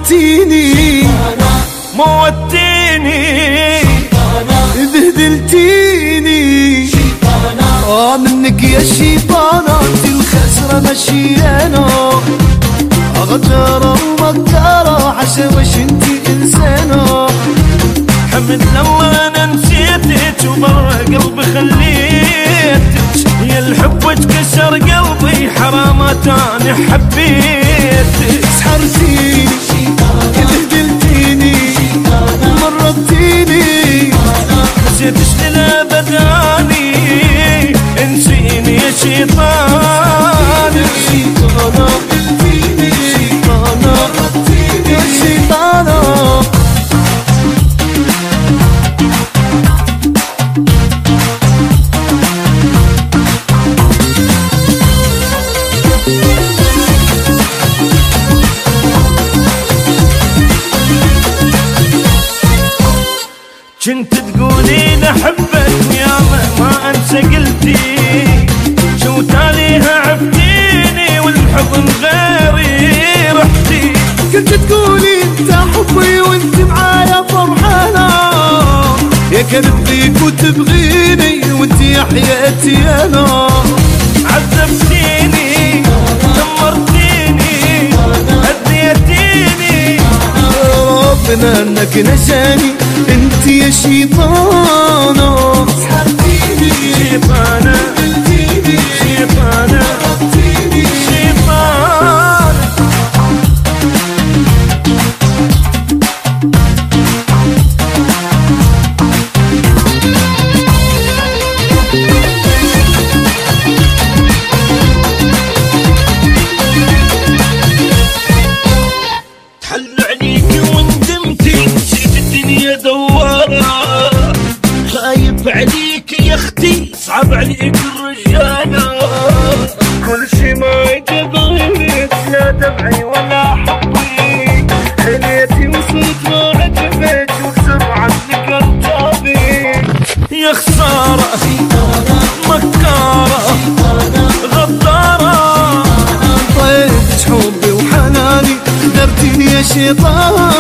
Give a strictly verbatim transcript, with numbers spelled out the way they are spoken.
سحرتيني موتيني بهدلتيني آه منك يا شيطانة الخسرة مشيانة غدارة ومكارة حشوش انتي انسانة. حمد الله انا نسيتك وبرا قلبي خليتك، يا الحب اتكسر قلبي حرامات انا حبيتك. سحرتيني بهدلتيني مرضتيني نسيتش للابد اني انسيني يا شيطاني. شيطانة شيطانة يا شيطانة. كنت تقولين احبك يا ما انسى قلتي، شو تاليها عفتيني والحضن غيري رحتي. كنت تقولي انت حبي وانت معايا فرحانة، يا كذب بيك وتبغيني وانت يا حياتي انا. عذبتيني دمرتيني هديتيني، ربنا انك نساني انت يا شيطانة. سحرتيني شيطانة شيطانة شيطانة. تحل عليك وندمتي نسيت الدنيا دوارة، خايف عليك يا اختي صعب عليك الرجالة. كل شي ما يقدرك لا دمعي ولا حبي، حليتي وصلت ما عجبك وكسر عنك ارتابي. يا خسارة مكارة غدارة، طيبت حبي وحناني قدرتيني يا شيطان.